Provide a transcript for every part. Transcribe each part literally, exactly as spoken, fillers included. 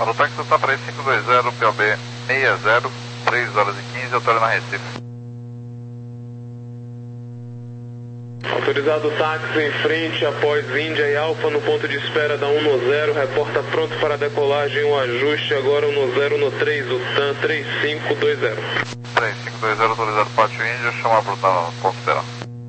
Para o táxi está três cinco dois zero, P O B seis zero, três horas e quinze, hotel na Recife. Autorizado táxi em frente após Índia e Alfa no ponto de espera da um no zero, reporta pronto para decolagem, o ajuste agora um no zero no três, o T A N três cinco dois zero. três cinco dois zero, autorizado pátio Índia, chamar para o ponto de espera.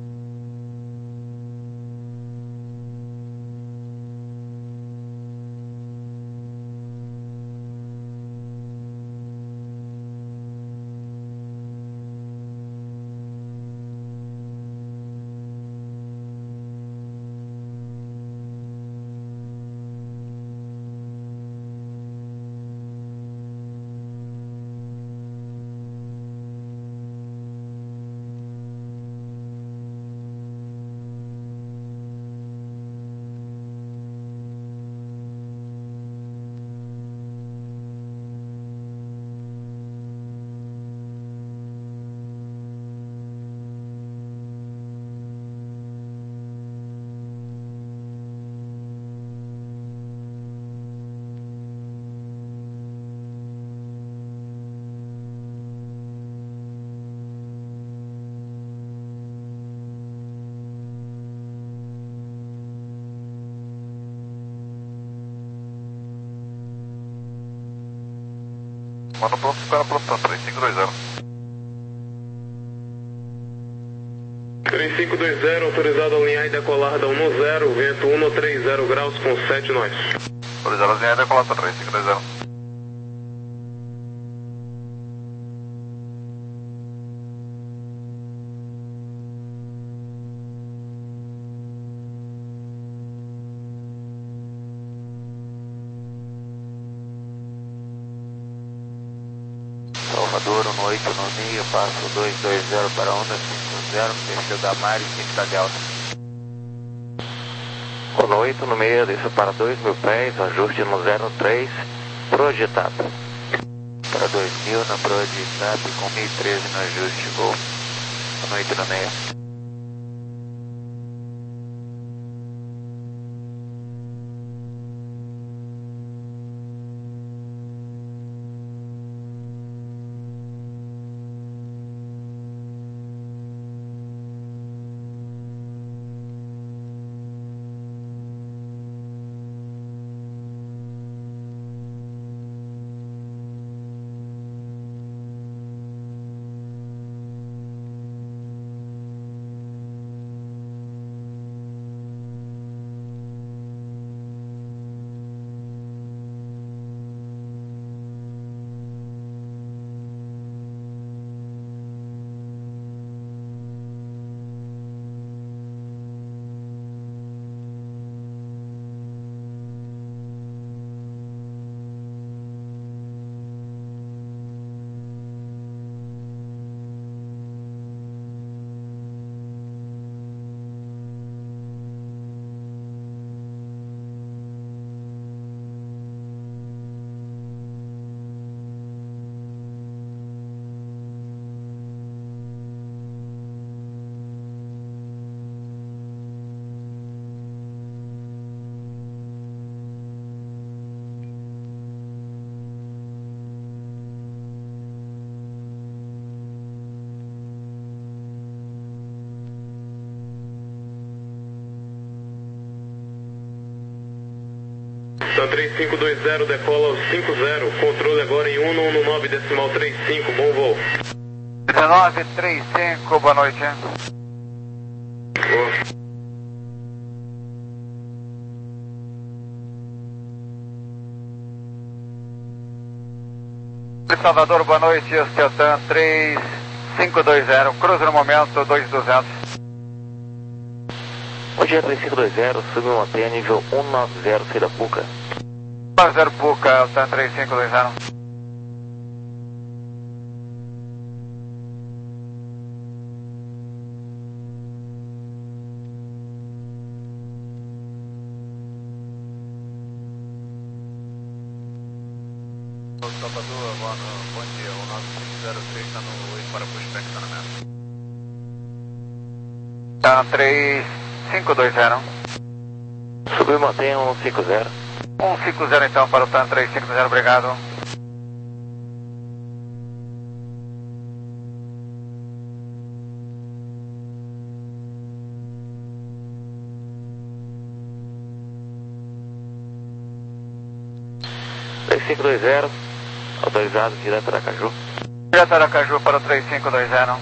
Manda pronto, espera pronto, três cinco dois zero. três cinco dois zero, autorizado a alinhar e decolar da um no zero, vento um no três zero graus com sete nós. Autorizado a alinhar e decolar da três cinco dois zero. Salvador, um oito no meio, passo dois dois zero para onda cinco zero, desceu da Mari, cinco de alta. um oito no meio, desceu para dois mil pés, ajuste no zero três, projetado. Para dois mil na proa de S A P com mil e treze no ajuste, gol. um oito no meio. T A N três cinco dois zero, decola aos cinco zero, controle agora em um no nove decimal trinta e cinco, bom voo. dezenove trinta e cinco, boa noite. Boa. Salvador, boa noite, este é o T A N três cinco dois zero, cruza no momento dois mil e duzentos. Bom dia, três cinco dois zero, subiu uma T nível um nove zero, saída Puca. um nove zero Puca, T A N três cinco dois zero. Salvador, bom, bom dia, um nove cinco zero três está no oito para pushback, estacionamento. T A N três cinco dois zero. Subiu e mantém um cinco zero. cento e cinquenta então para o TAN três cinco zero, obrigado. três cinco dois zero, autorizado direto a Aracaju. Direto a Aracaju para o três cinco dois zero.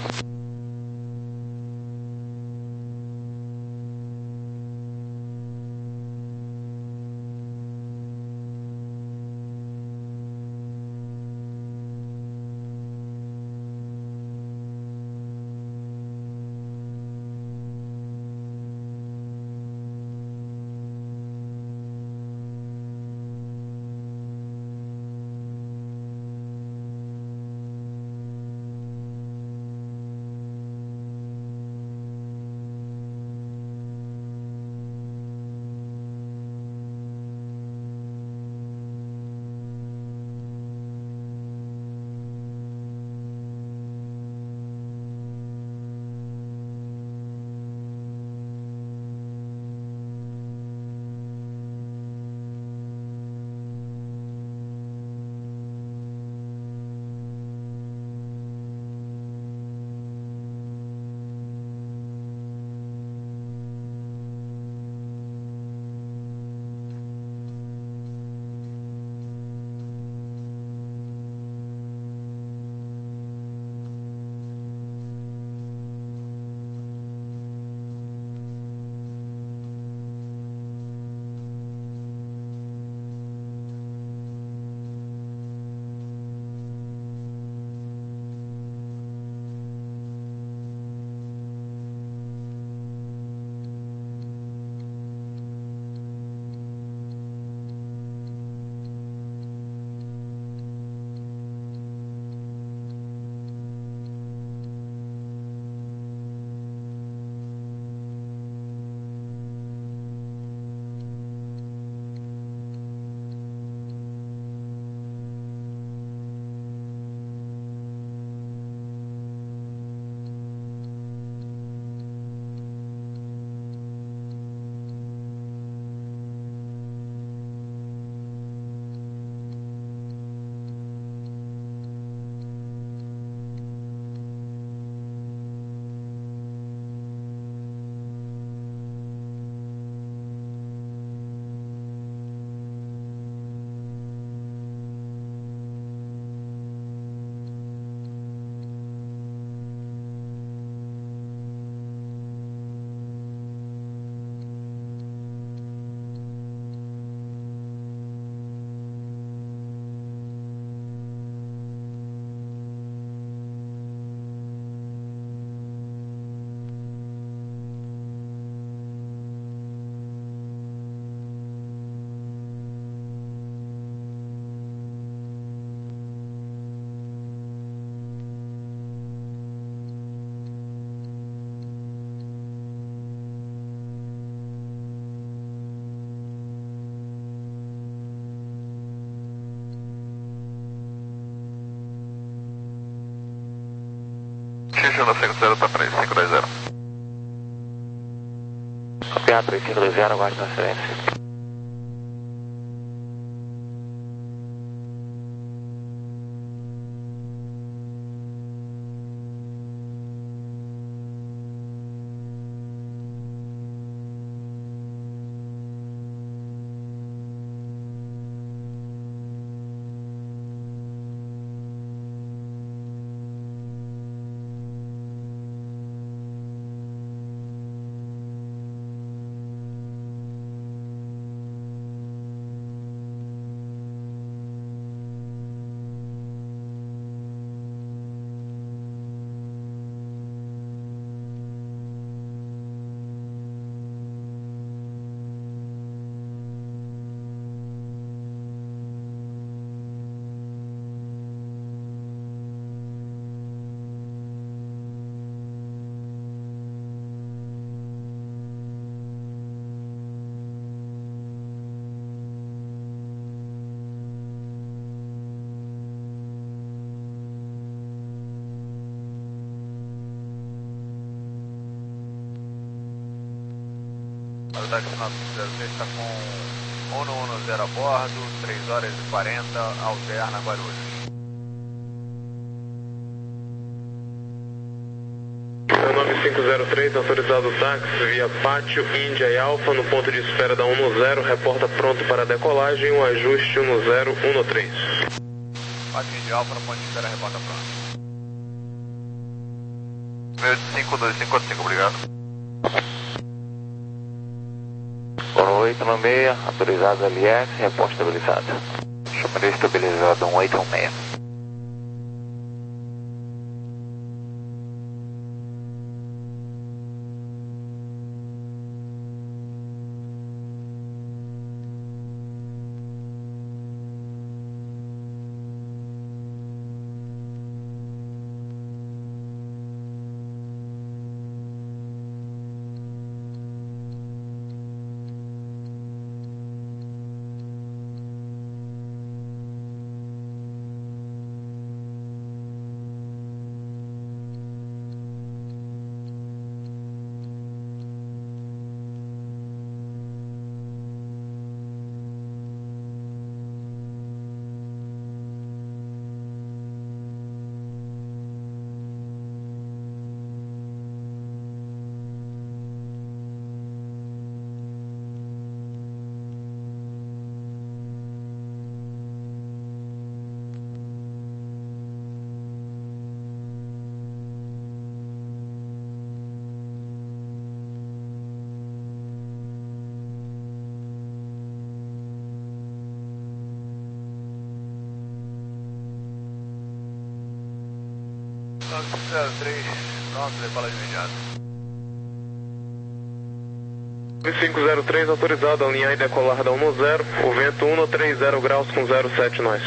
Xixi cinco zero para três cinco dois zero. Copiado três cinco dois zero, aguarde transferência. A Dax nove zero seis está com Uno um zero a bordo, três horas e quarenta, alterna Guarulhos. nove cinco zero três, autorizado táxi via Pátio, Índia e Alfa, no ponto de espera da um zero, reporta pronto para decolagem, um ajuste um zero um três. Pátio, Índia e Alfa, no ponto de espera, reporta pronto. Meu cinco dois cinco cinco, obrigado. oito um seis, autorizado L S, reporte estabilizado. Chamaria estabilizado um oito um seis. nove cinco zero três, pronto, decola de imediato. nove cinco zero três, autorizado a alinhar e decolar da um zero, o vento um trinta graus com zero sete nós.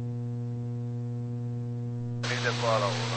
três decola o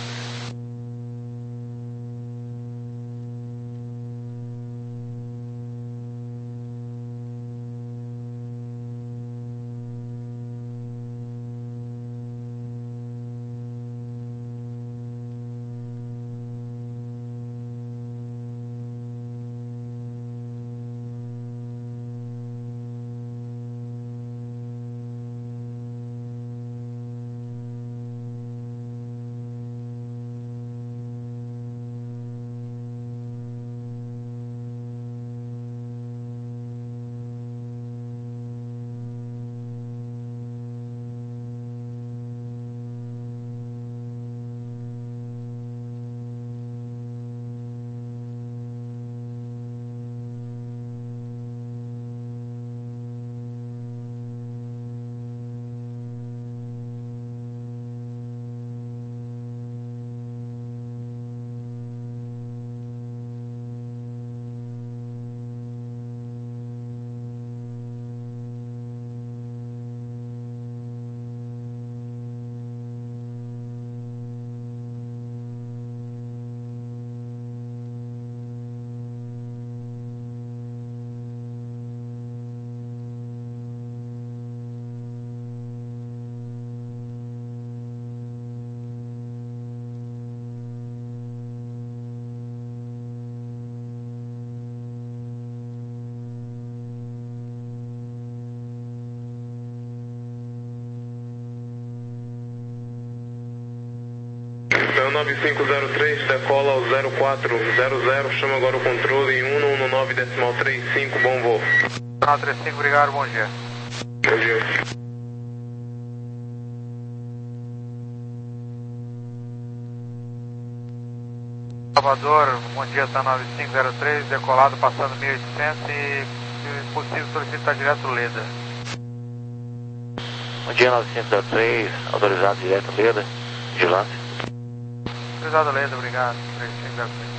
nove cinco zero três, decola ao zero quatro zero zero, chama agora o controle em um um nove decimal trinta e cinco, bom voo. Ah, trinta e cinco, obrigado, bom dia. Bom dia. Salvador, bom dia, tá nove cinco zero três, decolado, passando mil e oitocentos e, se possível, solicitar direto Leda. Bom dia, nove cinco zero três, autorizado direto Leda, vigilância. Autorizado Leda, obrigado, três cinco zero três.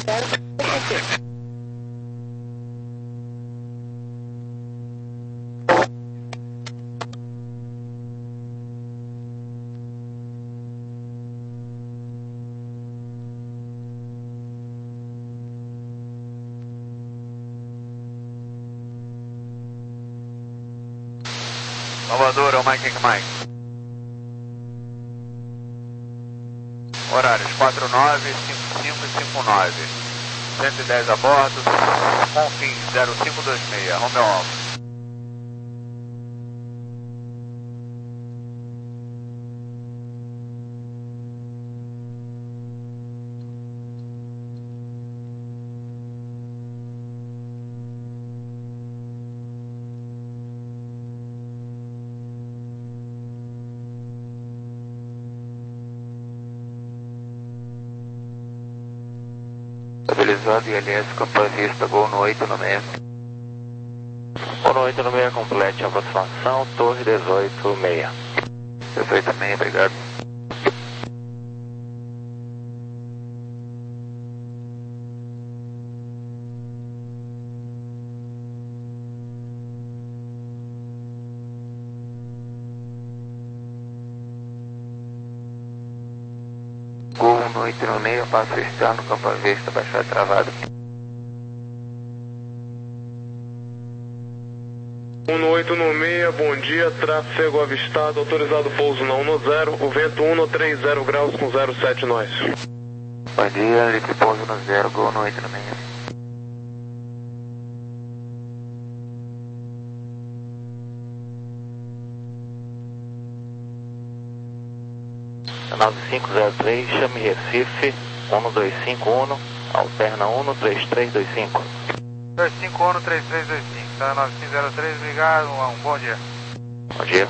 Salvador, é o Mike Mike. Horários quatro nove, cinco cinco e cinco nove. cento e dez a bordo. Confim zero cinco dois seis, Romeo Alfa. Estabilizado I L S, campanha vista, gol no oito no meio. Gol no oito no meio, complete a aproximação, torre dezoito seis. dezoito seis, obrigado. Gol no oito no meio, passo externo, campanha vista, baixada travada. um no oito no seis, bom dia, tráfego avistado, autorizado pouso na um no zero, o vento um no três zero graus com zero sete nós. Bom dia, livre pouso no zero, gol no oito no meio. nove cinco zero três, chame Recife, um no dois cinco um, alterna um no três três dois cinco. dois cinco um, três três dois cinco, tá? nove cinco zero três, obrigado, um bom dia. Bom dia.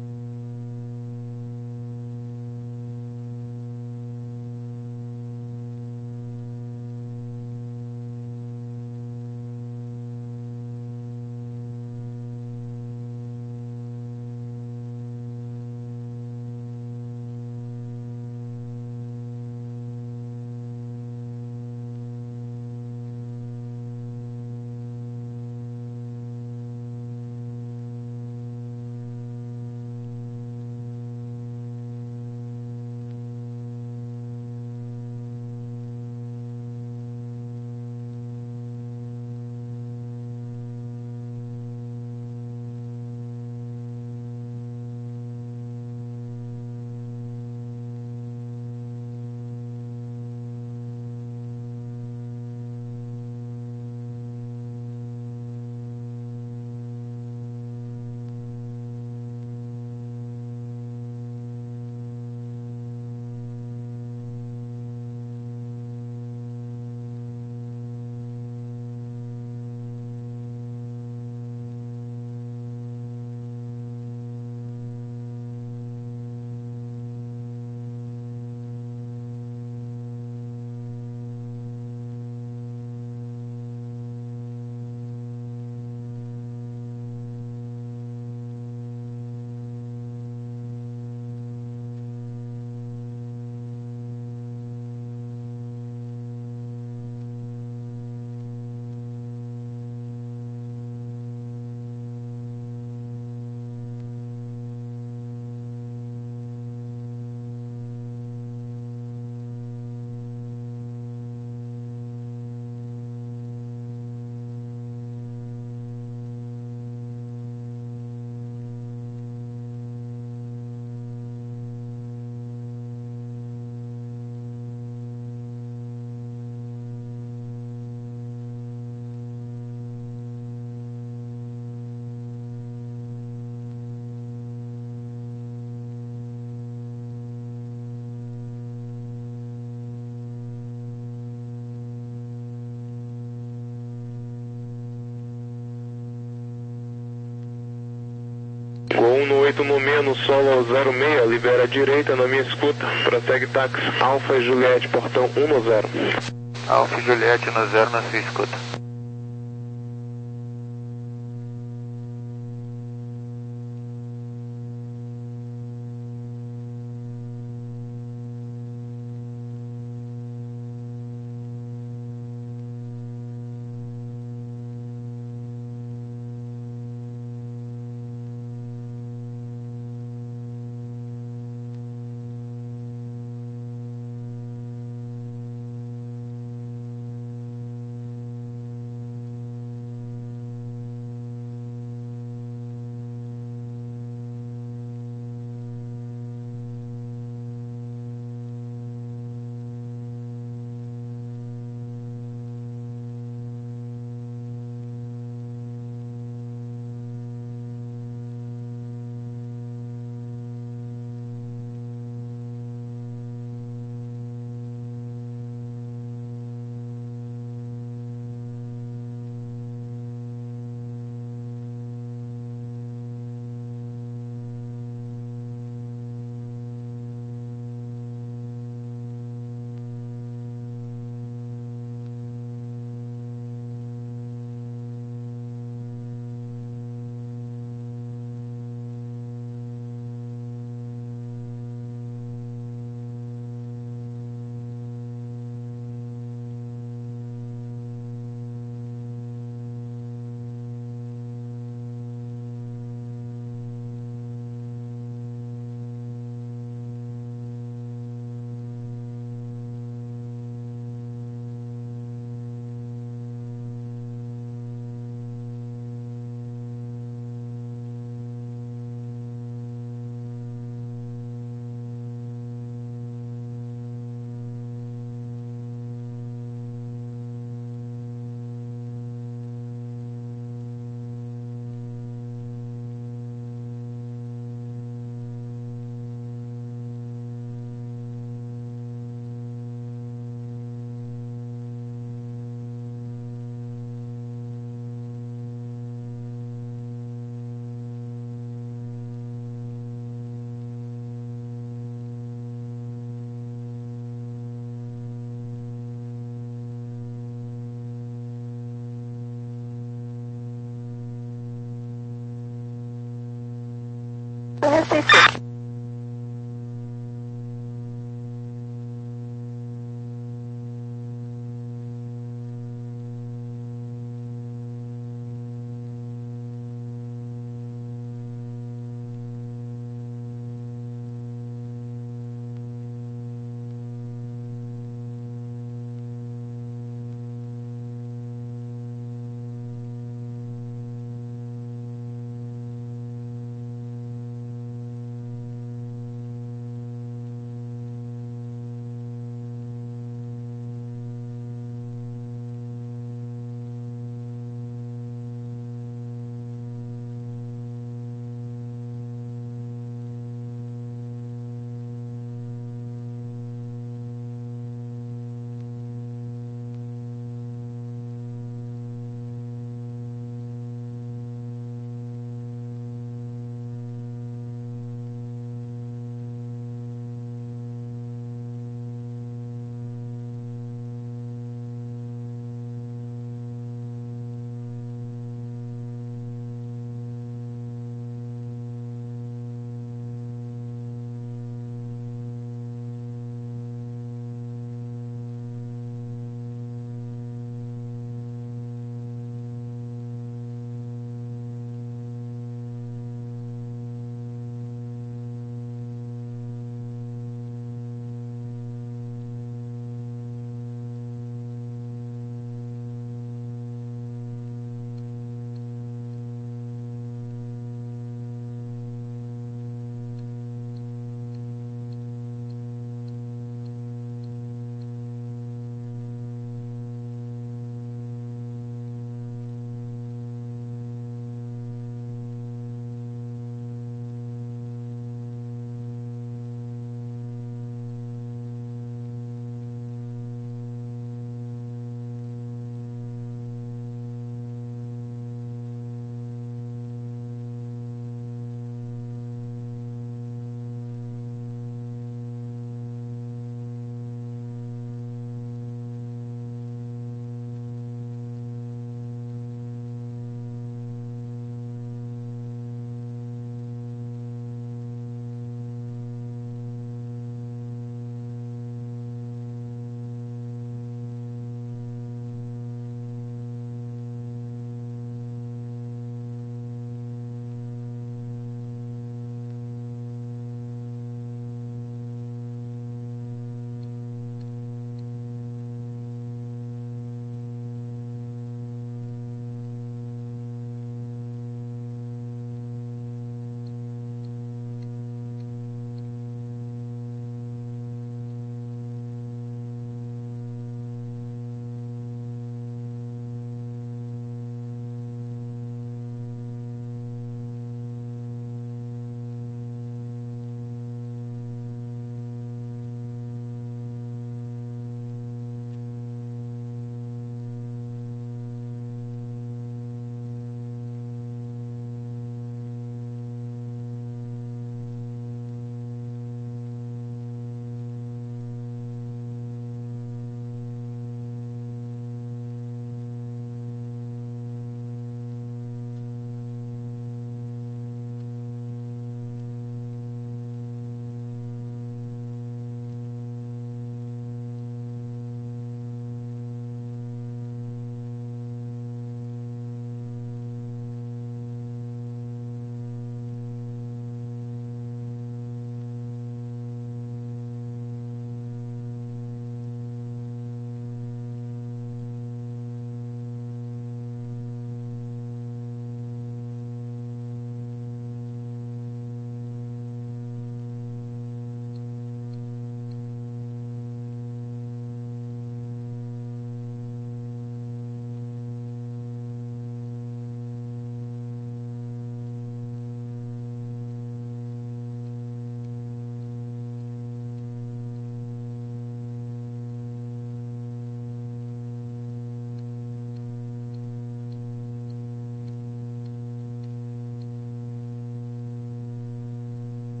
Gol um no oito no menos, solo ao zero seis, libera a direita na minha escuta, prossegue táxi Alfa e Juliette, portão um no zero. Alfa e Juliette no zero na sua escuta. Recife.